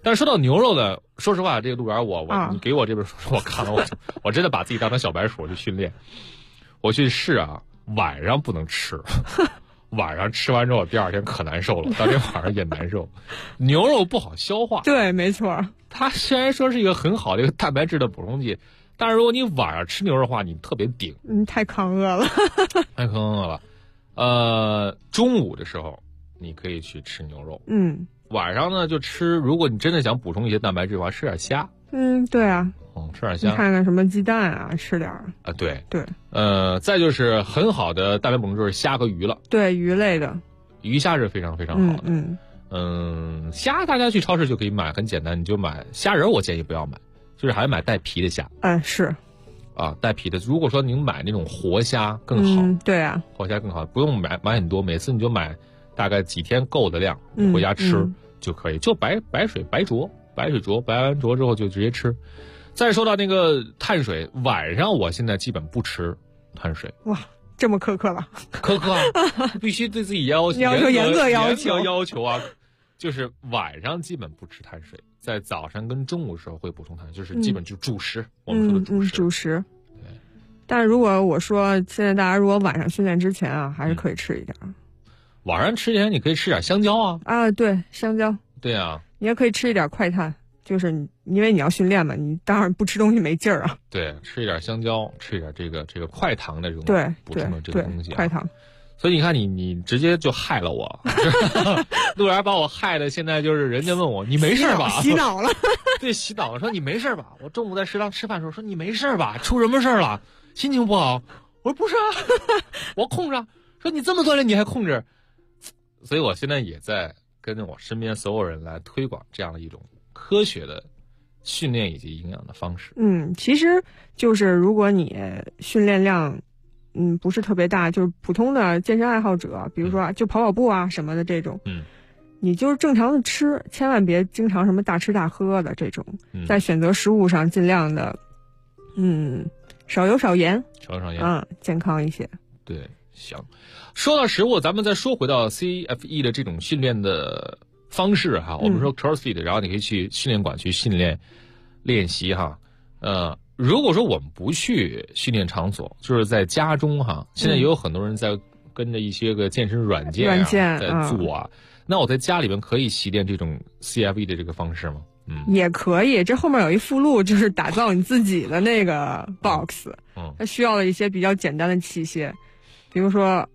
但是说到牛肉呢，说实话，这个陆源你给我这本书我看了，我真的把自己当成小白鼠去训练。我去试啊，晚上不能吃，晚上吃完之后第二天可难受了，当天晚上也难受。牛肉不好消化， 对，没错。 它虽然说是一个很好的一个蛋白质的补充剂，但是如果你晚上吃牛肉的话，你特别顶。 太抗饿了， 太抗饿了。中午的时候你可以去吃牛肉，晚上呢就吃，如果你真的想补充一些蛋白质的话，吃点虾。 对啊。 吃点虾， 你看看什么鸡蛋啊，吃点啊。 对。 再就是很好的蛋白补充就是虾和鱼了。 对，鱼类的， 鱼虾是非常非常好的。虾大家去超市就可以买，很简单，你就买虾仁，我建议不要买，就是还是买带皮的虾。 是。 带皮的，如果说您买那种活虾更好。 对啊， 活虾更好，不用买很多，每次你就买大概几天够的量，回家吃就可以。就白水灼，白完灼之后就直接吃。再说到那个碳水，晚上我现在基本不吃碳水。 哇，这么苛刻了？ 苛刻啊，必须对自己严格要求啊！就是晚上基本不吃碳水，在早上跟中午时候会补充碳水，就是基本就主食。我们说的主食。对。 但是如果我说现在大家如果晚上训练之前啊，还是可以吃一点。 晚上吃前你可以吃点香蕉啊。 对，香蕉。 对啊。 你也可以吃一点快碳。就是因为你要训练嘛，你当然不吃东西没劲儿啊。 对，吃一点香蕉，吃一点这个快糖的这种补充的这个东西。 快糖。 所以你看你直接就害了我，陆源把我害的，现在就是人家问我你没事吧？ 洗脑了。 对，洗脑了，说你没事吧？我中午在食堂吃饭的时候说你没事吧？出什么事了？心情不好？我说不是啊，我控制啊。说你这么锻炼你还控制？所以我现在也在跟我身边所有人来推广这样的一种科学的训练以及营养的方式。 其实就是如果你训练量不是特别大，就是普通的健身爱好者，比如说就跑步啊什么的这种，你就是正常的吃，千万别经常什么大吃大喝的这种，在选择食物上尽量的少油少盐，健康一些。 对，行。说到食物，咱们再说回到 CFE 的这种训练的方式哈，我们说 CrossFit，然后你可以去训练馆去练习哈。如果说我们不去训练场所，就是在家中哈，现在也有很多人在跟着一些个健身软件在做啊。那我在家里面可以习练这种 CFE 的这个方式吗？ 也可以。这后面有一附录，就是打造你自己的那个 box，它需要的一些比较简单的器械，比如说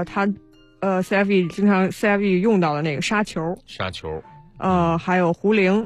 CFE 经常 CFE 用到的那个沙球，还有壶铃，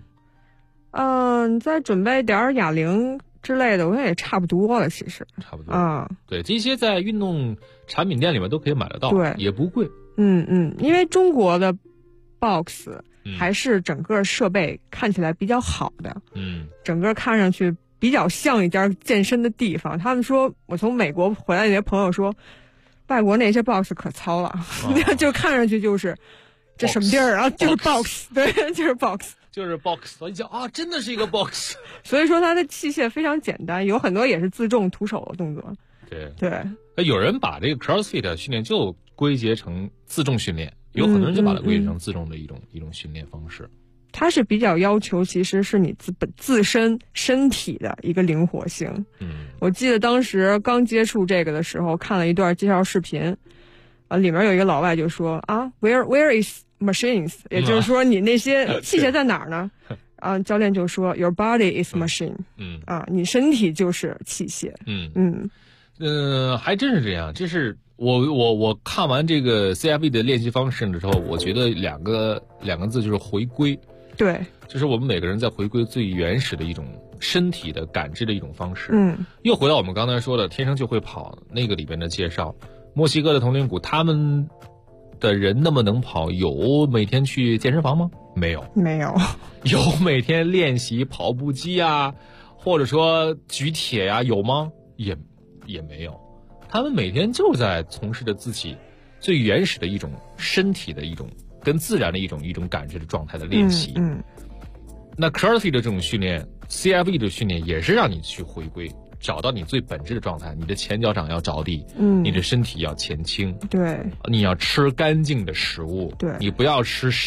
你再准备点哑铃之类的，我觉得也差不多了，其实差不多对，这些在运动产品店里面都可以买得到， 对， 也不贵。 因为中国的 box 还是整个设备看起来比较好的，整个看上去比较像一家健身的地方。他们说，我从美国回来那些朋友说，外国那些 box 可糙了，就看上去就是这什么地儿啊？就是 box， 对，就是 box， 就是 box。我一讲啊，真的是一个 box。 所以说它的器械非常简单，有很多也是自重徒手的动作。对。 有人把这个 CrossFit 训练就归结成自重训练，有很多人就把它归结成自重的一种训练方式。 它是比较要求其实是你自身身体的一个灵活性。我记得当时刚接触这个的时候，看了一段介绍视频，里面有一个老外就说where is machines， 也就是说你那些器械在哪儿呢？教练就说 your body is machine， 你身体就是器械。 还真是这样。这是我看完这个 CFE 的练习方式的时候，我觉得两个字就是回归。 对， 就是我们每个人在回归最原始的一种身体的感知的一种方式。又回到我们刚才说的天生就会跑那个里边的介绍，墨西哥的铜铃谷他们的人那么能跑，有每天去健身房吗？没有。有每天练习跑步机啊，或者说举铁啊，有吗？也没有。他们每天就在从事着自己最原始的一种身体的一种跟自然的一种感知的状态的练习。那 CrossFit 的这种训练， CFE 的训练也是让你去回归，找到你最本质的状态。你的前脚掌要着地，你的身体要前倾， 对， 你要吃干净的食物， 对， 你不要吃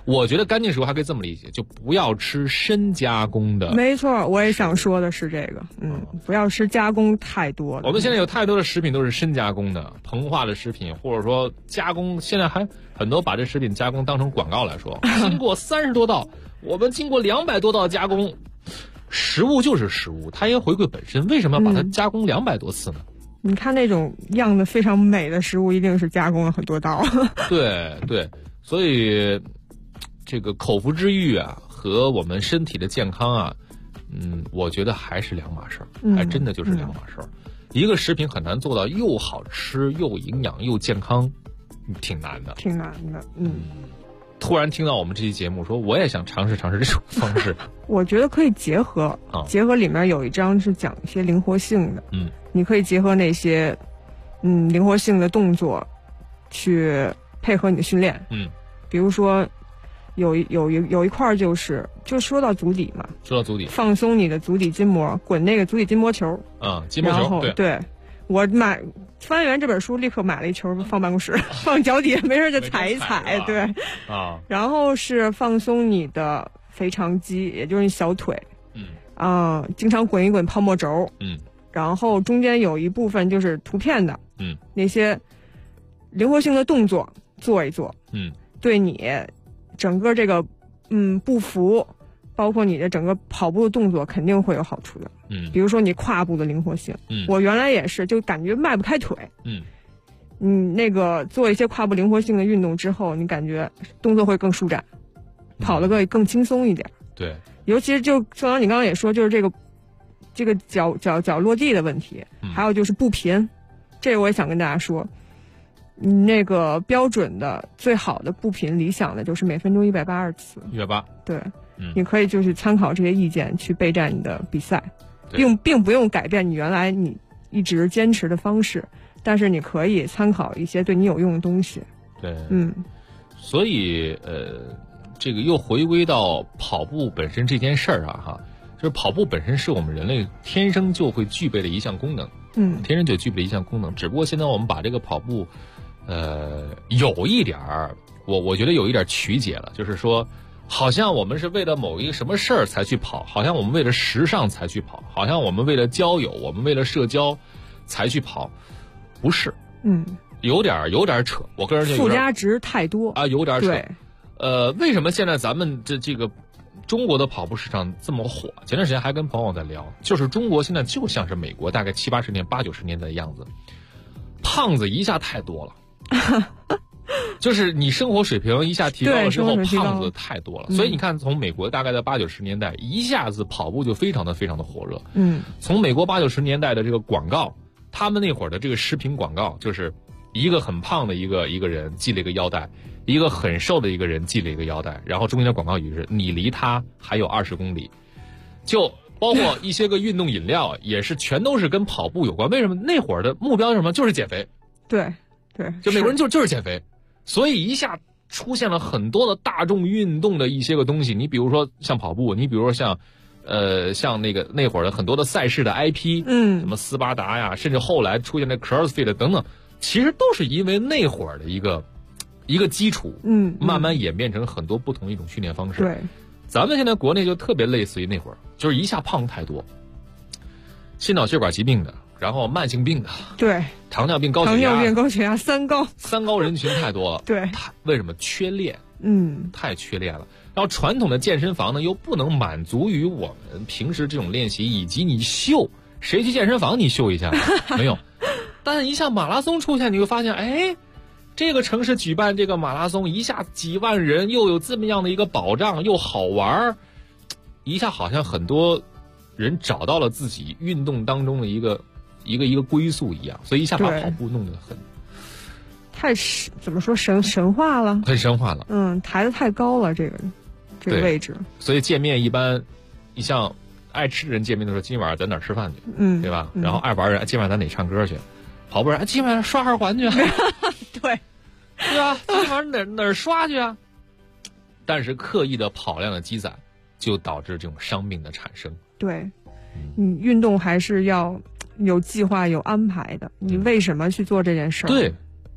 我觉得干净食物还可以这么理解，就不要吃深加工的。 没错，我也想说的是这个，不要吃加工太多的。 我们现在有太多的食品都是深加工的，膨化的食品，或者说加工，现在还很多把这食品加工当成广告来说，经过30多道，我们经过200多道加工，食物就是食物，它应该回归本身，为什么要把它加工200多次呢？ 你看那种样子非常美的食物，一定是加工了很多道。 对对，所以这个口腹之欲啊和我们身体的健康啊，我觉得还是两码事儿，还真的就是两码事儿。一个食品很难做到又好吃又营养又健康，挺难的。突然听到我们这期节目，说我也想尝试尝试这种方式。 我觉得可以结合，结合里面有一章是讲一些灵活性的，你可以结合那些灵活性的动作去配合你的训练，比如说有一块就说到足底嘛， 说到足底， 放松你的足底筋膜，滚那个足底筋膜球筋膜球， 对，我翻完这本书立刻买了一球放办公室，放脚底下没事就踩一踩，对啊， 然后是放松你的腓肠肌，也就是你小腿，经常滚一滚泡沫轴，然后中间有一部分就是图片的，那些灵活性的动作做一做，对你整个这个步幅，包括你的整个跑步的动作肯定会有好处的，比如说你胯部的灵活性，我原来也是就感觉迈不开腿，那个做一些胯部灵活性的运动之后，你感觉动作会更舒展，跑得更轻松一点， 对， 尤其是就正好你刚刚也说，就是这个脚落地的问题，还有就是步频，这个我也想跟大家说，那个标准的最好的步频理想的就是每分钟180次 ，180， 对，你可以就是参考这些意见去备战你的比赛，并不用改变你原来你一直坚持的方式，但是你可以参考一些对你有用的东西。 对，所以这个又回归到跑步本身这件事儿啊，哈，就是跑步本身是我们人类天生就会具备的一项功能，天生就具备一项功能，只不过现在我们把这个跑步，有一点儿，我觉得有一点曲解了，就是说，好像我们是为了某一个什么事儿才去跑，好像我们为了时尚才去跑，好像我们为了交友，我们为了社交才去跑，不是，有点扯，我个人觉得附加值太多啊，有点扯。 对， 为什么现在咱们这个中国的跑步市场这么火？前段时间还跟朋友在聊，就是中国现在就像是美国大概70、80年、80、90年代的样子，胖子一下太多了。就是你生活水平一下提高了之后，胖子太多了，所以你看，从美国大概在80、90年代，一下子跑步就非常的火热。从美国80、90年代的这个广告，他们那会儿的这个食品广告，就是一个很胖的一个人系了一个腰带，一个很瘦的一个人系了一个腰带，然后中间的广告语是你离他还有20公里，就包括一些个运动饮料也是全都是跟跑步有关。为什么那会儿的目标是什么？就是减肥。 对， 就美国人就是减肥，所以一下出现了很多的大众运动的一些个东西。你比如说像跑步，你比如说像那会儿的很多的赛事的 IP，什么斯巴达呀，甚至后来出现的 CrossFit 等等，其实都是因为那会儿的一个基础，慢慢演变成很多不同一种训练方式。 对， 咱们现在国内就特别类似于那会儿，就是一下胖太多，心脑血管疾病的，然后慢性病的， 对， 糖尿病、高血压，三高人群太多了。 对， 为什么缺练？太缺练了。然后传统的健身房呢，又不能满足于我们平时这种练习，以及你秀，谁去健身房你秀一下没有？但一下马拉松出现，你会发现，哎，这个城市举办这个马拉松，一下几万人，又有这么样的一个保障，又好玩，一下好像很多人找到了自己运动当中的一个归宿一样，所以一下把跑步弄得太怎么说神话了， 很神话了。 抬得太高了，这个位置。 所以见面一般，你像爱吃的人见面的时候，今晚咱哪儿吃饭去，对吧？然后爱玩人，今晚咱哪唱歌去？跑步人，今晚刷二环去。 对啊，今晚哪儿刷去啊？但是刻意的跑量的积攒，就导致这种伤病的产生。 对，你运动还是要有计划、有安排的。你为什么去做这件事儿？ 对，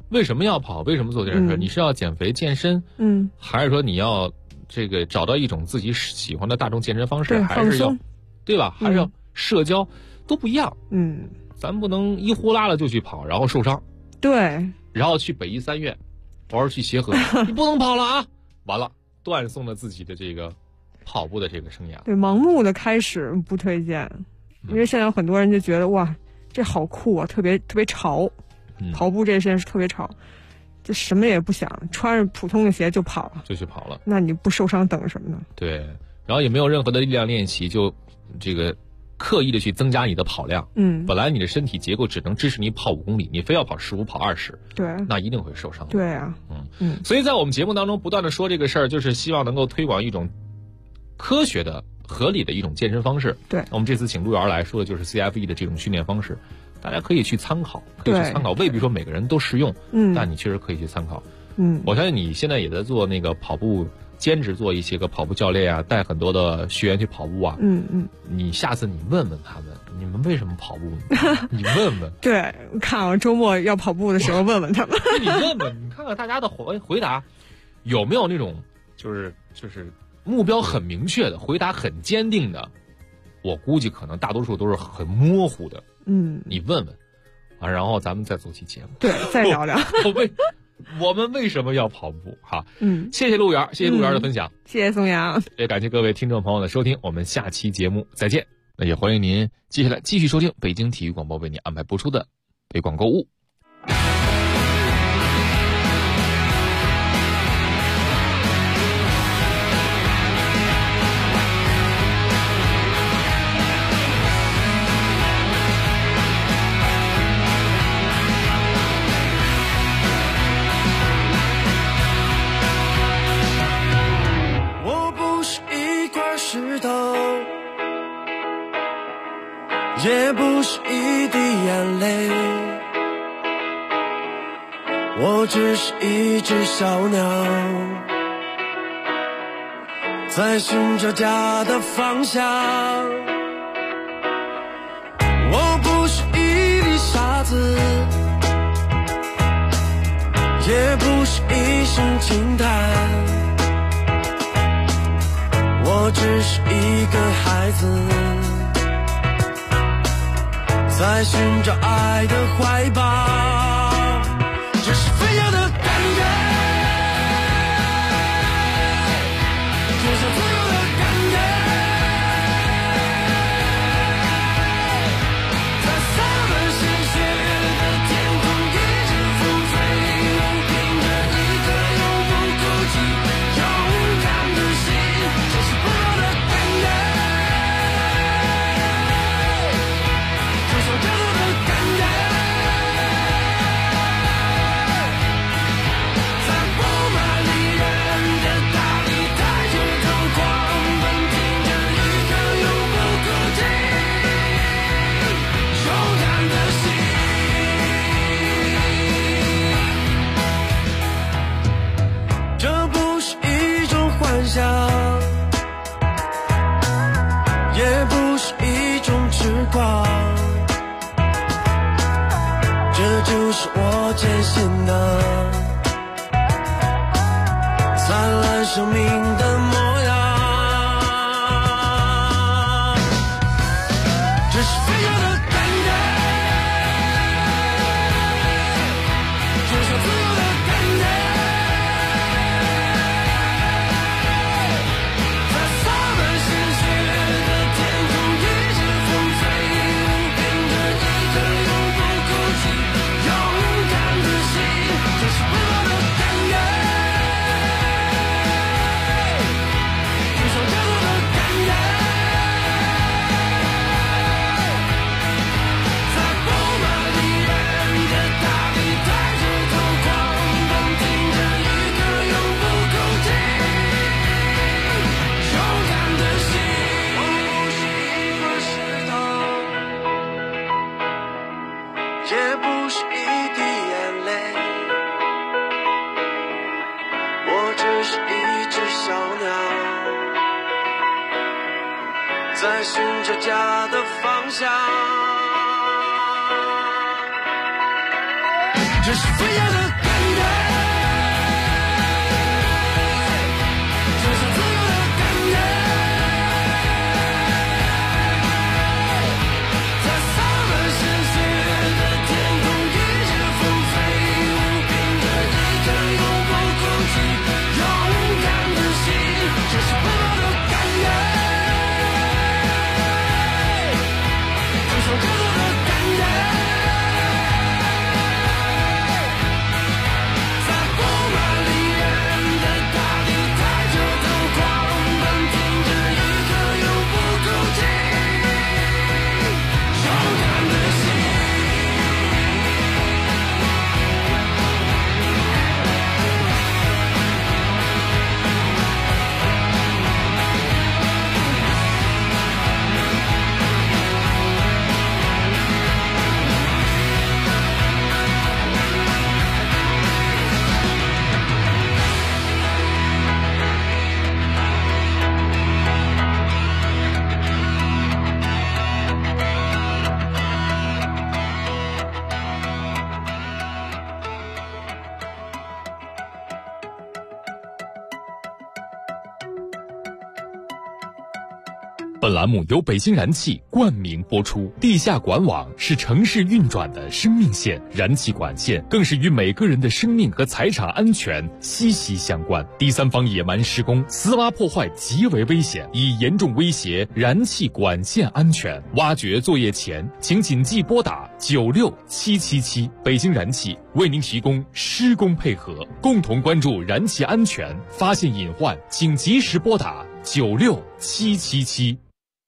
为什么要跑？为什么做这件事？你是要减肥健身，还是说你要这个找到一种自己喜欢的大众健身方式，还是要，对吧？还是要社交，都不一样。咱不能一呼啦了就去跑，然后受伤。 对， 然后去北医三院，或者去协和，你不能跑了啊！完了，断送了自己的这个跑步的这个生涯。 对，盲目的开始不推荐，因为现在有很多人就觉得哇，这好酷啊，特别潮。跑步这件事特别潮，就什么也不想，穿着普通的鞋就跑了， 就去跑了。 那你不受伤等什么呢？ 对，然后也没有任何的力量练习，就这个刻意的去增加你的跑量。本来你的身体结构只能支持你跑5公里，你非要跑15、跑20， 对， 那一定会受伤。 对啊， 所以在我们节目当中不断的说这个事儿，就是希望能够推广一种科学的、合理的一种健身方式。 对， 我们这次请陆源来说的就是 CFE 的这种训练方式。大家可以去参考，未必说每个人都适用，但你确实可以去参考。我相信你现在也在做那个跑步，兼职做一些个跑步教练啊，带很多的学员去跑步啊。你下次你问问他们，你们为什么跑步？你问问。 对，看我周末要跑步的时候问问他们。 你问问，你看看大家的回答有没有那种就是目标很明确的，回答很坚定的。我估计可能大多数都是很模糊的。你问问啊，然后咱们再做期节目， 对，再聊聊我们为什么要跑步哈？谢谢陆源，谢谢陆源的分享， 谢谢宋阳， 也感谢各位听众朋友的收听，我们下期节目再见。那也欢迎您接下来继续收听北京体育广播为您安排播出的北广购物。 石头，也不是一滴眼泪，我只是一只小鸟，在寻找家的方向。我不是一粒沙子，也不是一声轻叹，我只是一个孩子，在寻找爱的怀抱，这是飞翔的感觉，就像自由的感觉，在洒满鲜血的天空，一直风吹，凭着一颗永不哭泣勇敢的心，这是不老的感觉，就像这样的感觉，在布满离人的大地带着头狂奔，听着一颗永不哭泣勇敢的心。这不是一种幻想，也不是一种痴狂，这就是我坚信的灿烂生命的模样，这是飞翔的感觉，就像自由的感觉，在洒满鲜血的天空，一直风吹，凭着一颗永不哭泣勇敢的心，这是不老的感觉，就像这样的感觉，在布满离人的大地带着头狂奔，听着一颗永不哭泣勇敢的心。我不是一块石头，也不是一滴眼泪，我只是一只小鸟，在寻找家的方向，这是飞翔的本栏目由北京燃气冠名播出。地下管网是城市运转的生命线，燃气管线更是与每个人的生命和财产安全息息相关。第三方野蛮施工、私挖破坏极为危险，已严重威胁燃气管线安全。挖掘作业前，请谨记拨打96777。北京燃气为您提供施工配合，共同关注燃气安全，发现隐患请及时拨打96777。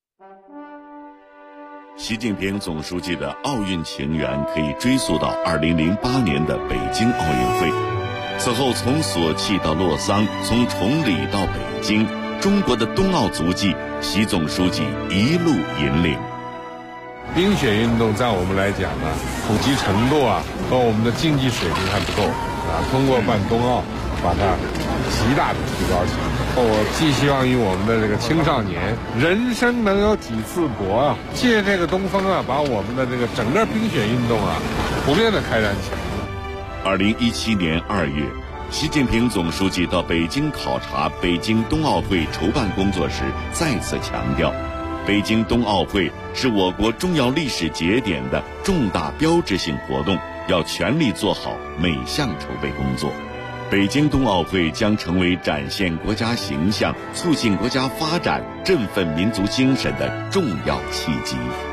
习近平总书记的奥运情缘可以追溯到2008年的北京奥运会。此后从索契到洛桑，从崇礼到北京，中国的冬奥足迹，习总书记一路引领。 冰雪运动在我们来讲呢，普及程度和我们的竞技水平还不够通过办冬奥，把它极大的提高起来。我寄希望于我们的这个青少年，人生能有几次搏借这个东风把我们的这个整个冰雪运动普遍的开展起来。 2017年2月，习近平总书记到北京考察北京冬奥会筹办工作时，再次强调，北京冬奥会是我国重要历史节点的重大标志性活动，要全力做好每项筹备工作。北京冬奥会将成为展现国家形象、促进国家发展、振奋民族精神的重要契机。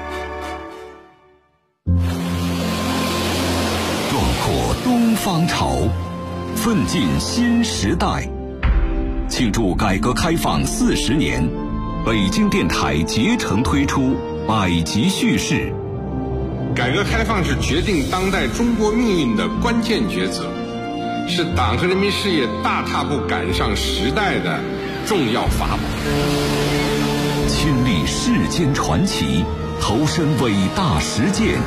壮阔东方潮，奋进新时代。庆祝改革开放40年，北京电台竭诚推出百集叙事。 改革开放是决定当代中国命运的关键抉择，是党和人民事业大踏步赶上时代的重要法宝。 亲历世间传奇，投身伟大实践，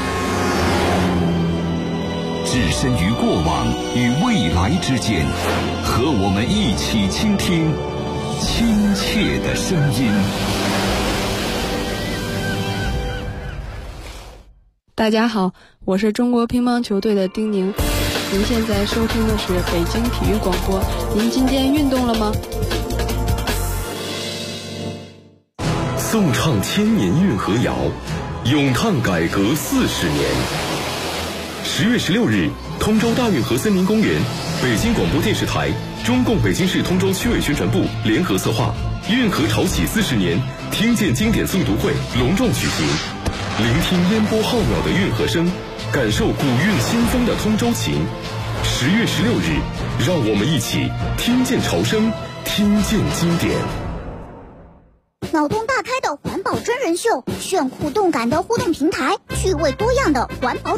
置身于过往与未来之间，和我们一起倾听亲切的声音。 大家好，我是中国乒乓球队的丁宁。您现在收听的是北京体育广播。您今天运动了吗？ 颂唱千年运河谣，咏叹改革40年。10月16日，通州大运河森林公园，北京广播电视台、中共北京市通州区委宣传部联合策划，运河潮起40年听见经典诵读会隆重举行。聆听烟波浩渺的运河声，感受古韵新风的通州情。10月16日，让我们一起听见潮声，听见经典。 脑洞大开的环保真人秀，炫酷动感的互动平台，趣味多样的环保